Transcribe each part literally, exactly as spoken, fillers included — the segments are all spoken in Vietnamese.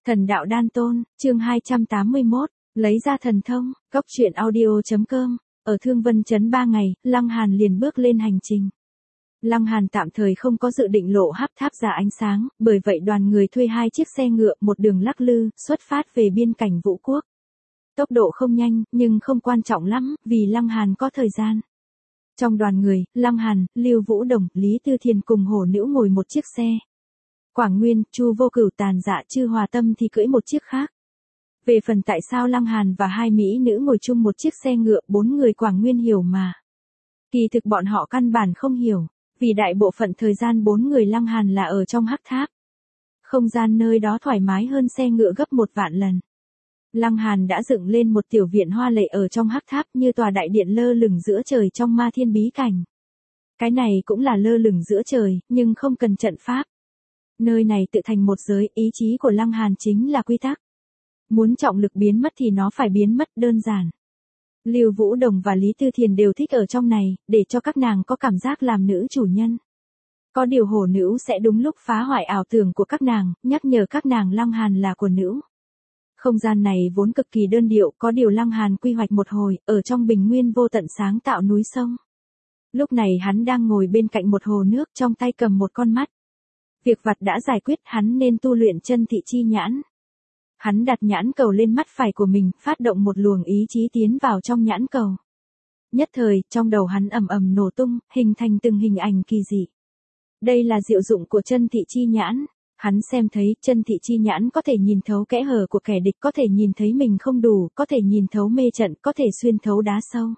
Thần đạo đan tôn, chương hai trăm tám mươi mốt, lấy ra thần thông, cóc truyện audio.com, ở Thương Vân Trấn ba ngày, Lăng Hàn liền bước lên hành trình. Lăng Hàn tạm thời không có dự định lộ hắc tháp ra ánh sáng, bởi vậy đoàn người thuê hai chiếc xe ngựa một đường lắc lư, xuất phát về biên cảnh Vũ Quốc. Tốc độ không nhanh, nhưng không quan trọng lắm, vì Lăng Hàn có thời gian. Trong đoàn người, Lăng Hàn, Lưu Vũ Đồng, Lý Tư Thiền cùng Hổ Nữ ngồi một chiếc xe. Quảng Nguyên, Chu Vô Cửu, Tàn Dạ, Chư Hòa Tâm thì cưỡi một chiếc khác. Về phần tại sao Lăng Hàn và hai mỹ nữ ngồi chung một chiếc xe ngựa, bốn người Quảng Nguyên hiểu mà. Kỳ thực bọn họ căn bản không hiểu, vì đại bộ phận thời gian bốn người Lăng Hàn là ở trong hắc tháp. Không gian nơi đó thoải mái hơn xe ngựa gấp một vạn lần. Lăng Hàn đã dựng lên một tiểu viện hoa lệ ở trong hắc tháp như tòa đại điện lơ lửng giữa trời trong ma thiên bí cảnh. Cái này cũng là lơ lửng giữa trời, nhưng không cần trận pháp. Nơi này tự thành một giới, ý chí của Lăng Hàn chính là quy tắc. Muốn trọng lực biến mất thì nó phải biến mất đơn giản. Lưu Vũ Đồng và Lý Tư Thiền đều thích ở trong này, để cho các nàng có cảm giác làm nữ chủ nhân. Có điều Hổ Nữ sẽ đúng lúc phá hoại ảo tưởng của các nàng, nhắc nhở các nàng Lăng Hàn là của nữ. Không gian này vốn cực kỳ đơn điệu, có điều Lăng Hàn quy hoạch một hồi, ở trong bình nguyên vô tận sáng tạo núi sông. Lúc này hắn đang ngồi bên cạnh một hồ nước, trong tay cầm một con mắt. Việc vặt đã giải quyết, hắn nên tu luyện chân thị chi nhãn. Hắn đặt nhãn cầu lên mắt phải của mình, phát động một luồng ý chí tiến vào trong nhãn cầu. Nhất thời, trong đầu hắn ầm ầm nổ tung, hình thành từng hình ảnh kỳ dị. Đây là diệu dụng của chân thị chi nhãn. Hắn xem thấy, chân thị chi nhãn có thể nhìn thấu kẽ hở của kẻ địch, có thể nhìn thấy mình không đủ, có thể nhìn thấu mê trận, có thể xuyên thấu đá sâu.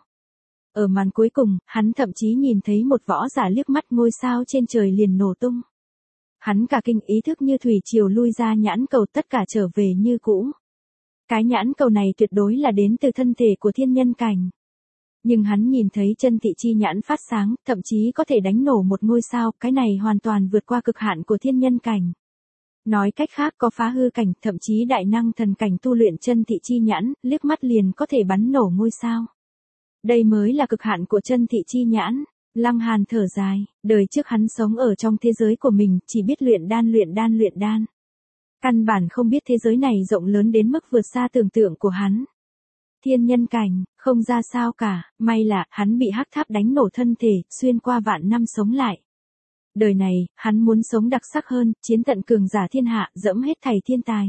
Ở màn cuối cùng, hắn thậm chí nhìn thấy một võ giả liếc mắt ngôi sao trên trời liền nổ tung. Hắn cả kinh, ý thức như thủy triều lui ra nhãn cầu, tất cả trở về như cũ. Cái nhãn cầu này tuyệt đối là đến từ thân thể của thiên nhân cảnh. Nhưng hắn nhìn thấy chân thị chi nhãn phát sáng, thậm chí có thể đánh nổ một ngôi sao, cái này hoàn toàn vượt qua cực hạn của thiên nhân cảnh. Nói cách khác, có phá hư cảnh, thậm chí đại năng thần cảnh tu luyện chân thị chi nhãn, liếc mắt liền có thể bắn nổ ngôi sao. Đây mới là cực hạn của chân thị chi nhãn. Lăng Hàn thở dài, đời trước hắn sống ở trong thế giới của mình, chỉ biết luyện đan luyện đan luyện đan. Căn bản không biết thế giới này rộng lớn đến mức vượt xa tưởng tượng của hắn. Thiên nhân cảnh, không ra sao cả, may là, hắn bị hắc tháp đánh nổ thân thể, xuyên qua vạn năm sống lại. Đời này, hắn muốn sống đặc sắc hơn, chiến tận cường giả thiên hạ, dẫm hết thảy thiên tài.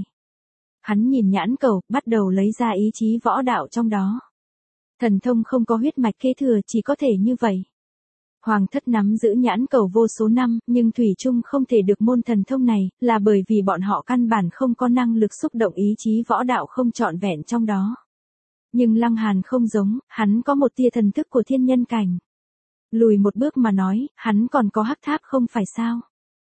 Hắn nhìn nhãn cầu, bắt đầu lấy ra ý chí võ đạo trong đó. Thần thông không có huyết mạch kế thừa, chỉ có thể như vậy. Hoàng thất nắm giữ nhãn cầu vô số năm, nhưng thủy chung không thể được môn thần thông này, là bởi vì bọn họ căn bản không có năng lực xúc động ý chí võ đạo không trọn vẹn trong đó. Nhưng Lăng Hàn không giống, hắn có một tia thần thức của thiên nhân cảnh. Lùi một bước mà nói, hắn còn có hắc tháp không phải sao?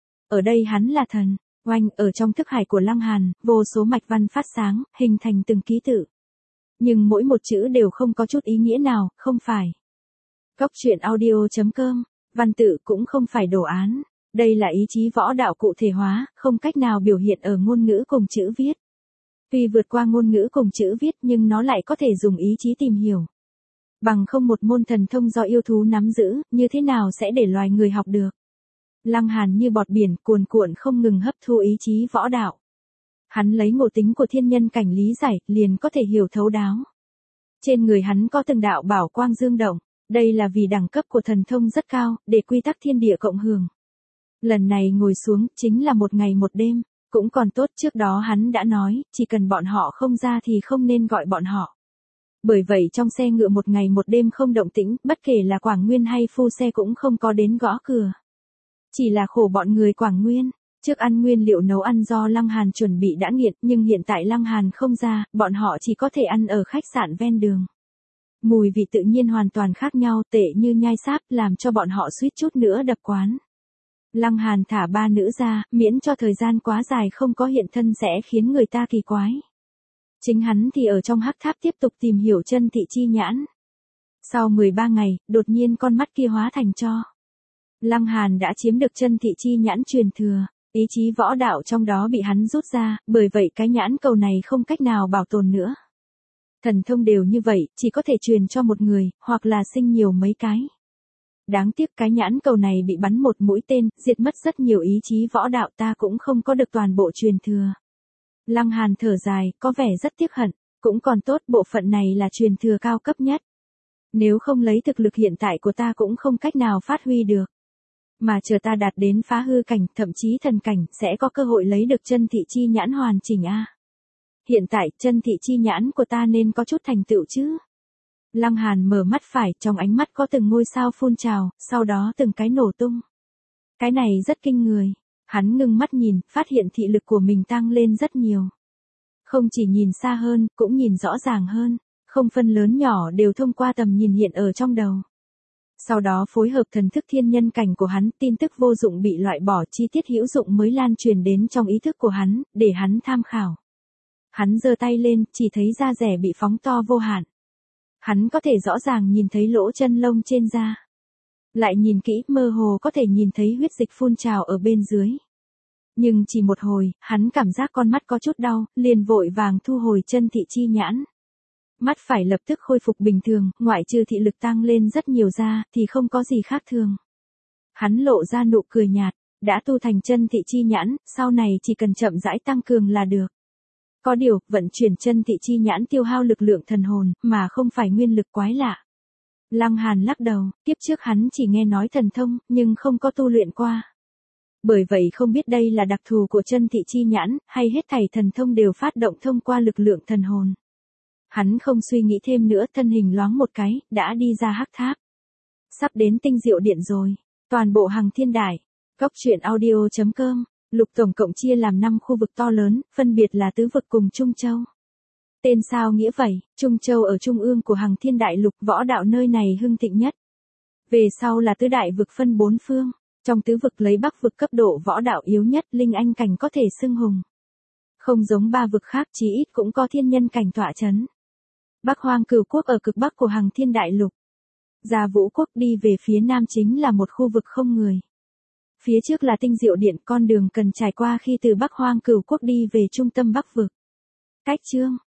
Ở đây hắn là thần, oanh, ở trong thức hải của Lăng Hàn, vô số mạch văn phát sáng, hình thành từng ký tự. Nhưng mỗi một chữ đều không có chút ý nghĩa nào, không phải. Cóc truyện audio.com, văn tự cũng không phải đồ án. Đây là ý chí võ đạo cụ thể hóa, không cách nào biểu hiện ở ngôn ngữ cùng chữ viết. Tuy vượt qua ngôn ngữ cùng chữ viết nhưng nó lại có thể dùng ý chí tìm hiểu. Bằng không một môn thần thông do yêu thú nắm giữ, như thế nào sẽ để loài người học được. Lăng Hàn như bọt biển, cuồn cuộn không ngừng hấp thu ý chí võ đạo. Hắn lấy ngộ tính của thiên nhân cảnh lý giải, liền có thể hiểu thấu đáo. Trên người hắn có từng đạo bảo quang dương động. Đây là vì đẳng cấp của thần thông rất cao, để quy tắc thiên địa cộng hưởng. Lần này ngồi xuống, chính là một ngày một đêm, cũng còn tốt, trước đó hắn đã nói, chỉ cần bọn họ không ra thì không nên gọi bọn họ. Bởi vậy trong xe ngựa một ngày một đêm không động tĩnh, bất kể là Quảng Nguyên hay phu xe cũng không có đến gõ cửa. Chỉ là khổ bọn người Quảng Nguyên, trước ăn nguyên liệu nấu ăn do Lăng Hàn chuẩn bị đã nghiện, nhưng hiện tại Lăng Hàn không ra, bọn họ chỉ có thể ăn ở khách sạn ven đường. Mùi vị tự nhiên hoàn toàn khác nhau, tệ như nhai sáp, làm cho bọn họ suýt chút nữa đập quán. Lăng Hàn thả ba nữ ra, miễn cho thời gian quá dài không có hiện thân sẽ khiến người ta kỳ quái. Chính hắn thì ở trong hắc tháp tiếp tục tìm hiểu chân thị chi nhãn. Sau mười ba ngày, đột nhiên con mắt kia hóa thành tro. Lăng Hàn đã chiếm được chân thị chi nhãn truyền thừa, ý chí võ đạo trong đó bị hắn rút ra, bởi vậy cái nhãn cầu này không cách nào bảo tồn nữa. Thần thông đều như vậy, chỉ có thể truyền cho một người, hoặc là sinh nhiều mấy cái. Đáng tiếc cái nhãn cầu này bị bắn một mũi tên, diệt mất rất nhiều ý chí võ đạo, ta cũng không có được toàn bộ truyền thừa. Lăng Hàn thở dài, có vẻ rất tiếc hận, cũng còn tốt bộ phận này là truyền thừa cao cấp nhất. Nếu không lấy thực lực hiện tại của ta cũng không cách nào phát huy được. Mà chờ ta đạt đến phá hư cảnh, thậm chí thần cảnh, sẽ có cơ hội lấy được chân thị chi nhãn hoàn chỉnh a. Hiện tại, chân thị chi nhãn của ta nên có chút thành tựu chứ. Lăng Hàn mở mắt phải, trong ánh mắt có từng ngôi sao phun trào, sau đó từng cái nổ tung. Cái này rất kinh người. Hắn ngưng mắt nhìn, phát hiện thị lực của mình tăng lên rất nhiều. Không chỉ nhìn xa hơn, cũng nhìn rõ ràng hơn. Không phân lớn nhỏ đều thông qua tầm nhìn hiện ở trong đầu. Sau đó phối hợp thần thức thiên nhân cảnh của hắn, tin tức vô dụng bị loại bỏ, chi tiết hữu dụng mới lan truyền đến trong ý thức của hắn, để hắn tham khảo. Hắn giơ tay lên, chỉ thấy da rẻ bị phóng to vô hạn. Hắn có thể rõ ràng nhìn thấy lỗ chân lông trên da. Lại nhìn kỹ, mơ hồ có thể nhìn thấy huyết dịch phun trào ở bên dưới. Nhưng chỉ một hồi, hắn cảm giác con mắt có chút đau, liền vội vàng thu hồi chân thị chi nhãn. Mắt phải lập tức khôi phục bình thường, ngoại trừ thị lực tăng lên rất nhiều ra, thì không có gì khác thường. Hắn lộ ra nụ cười nhạt, đã tu thành chân thị chi nhãn, sau này chỉ cần chậm rãi tăng cường là được. Có điều, vận chuyển chân thị chi nhãn tiêu hao lực lượng thần hồn, mà không phải nguyên lực quái lạ. Lăng Hàn lắc đầu, tiếp trước hắn chỉ nghe nói thần thông, nhưng không có tu luyện qua. Bởi vậy không biết đây là đặc thù của chân thị chi nhãn, hay hết thảy thần thông đều phát động thông qua lực lượng thần hồn. Hắn không suy nghĩ thêm nữa, thân hình loáng một cái, đã đi ra hắc tháp. Sắp đến tinh diệu điện rồi. Toàn bộ Hằng Thiên Đài. Cốc truyện audio chấm com. Lục tổng cộng chia làm năm khu vực to lớn, phân biệt là tứ vực cùng Trung Châu. Tên sao nghĩa vậy, Trung Châu ở trung ương của Hằng Thiên Đại Lục, võ đạo nơi này hưng thịnh nhất. Về sau là tứ đại vực phân bốn phương. Trong tứ vực lấy Bắc vực cấp độ võ đạo yếu nhất, linh anh cảnh có thể xưng hùng. Không giống ba vực khác, chí ít cũng có thiên nhân cảnh tọa chấn. Bắc Hoang Cửu Quốc ở cực bắc của Hằng Thiên Đại Lục. Gia Vũ Quốc đi về phía nam chính là một khu vực không người. Phía trước là tinh diệu điện, con đường cần trải qua khi từ Bắc Hoang Cửu Quốc đi về trung tâm Bắc vực. Cách chương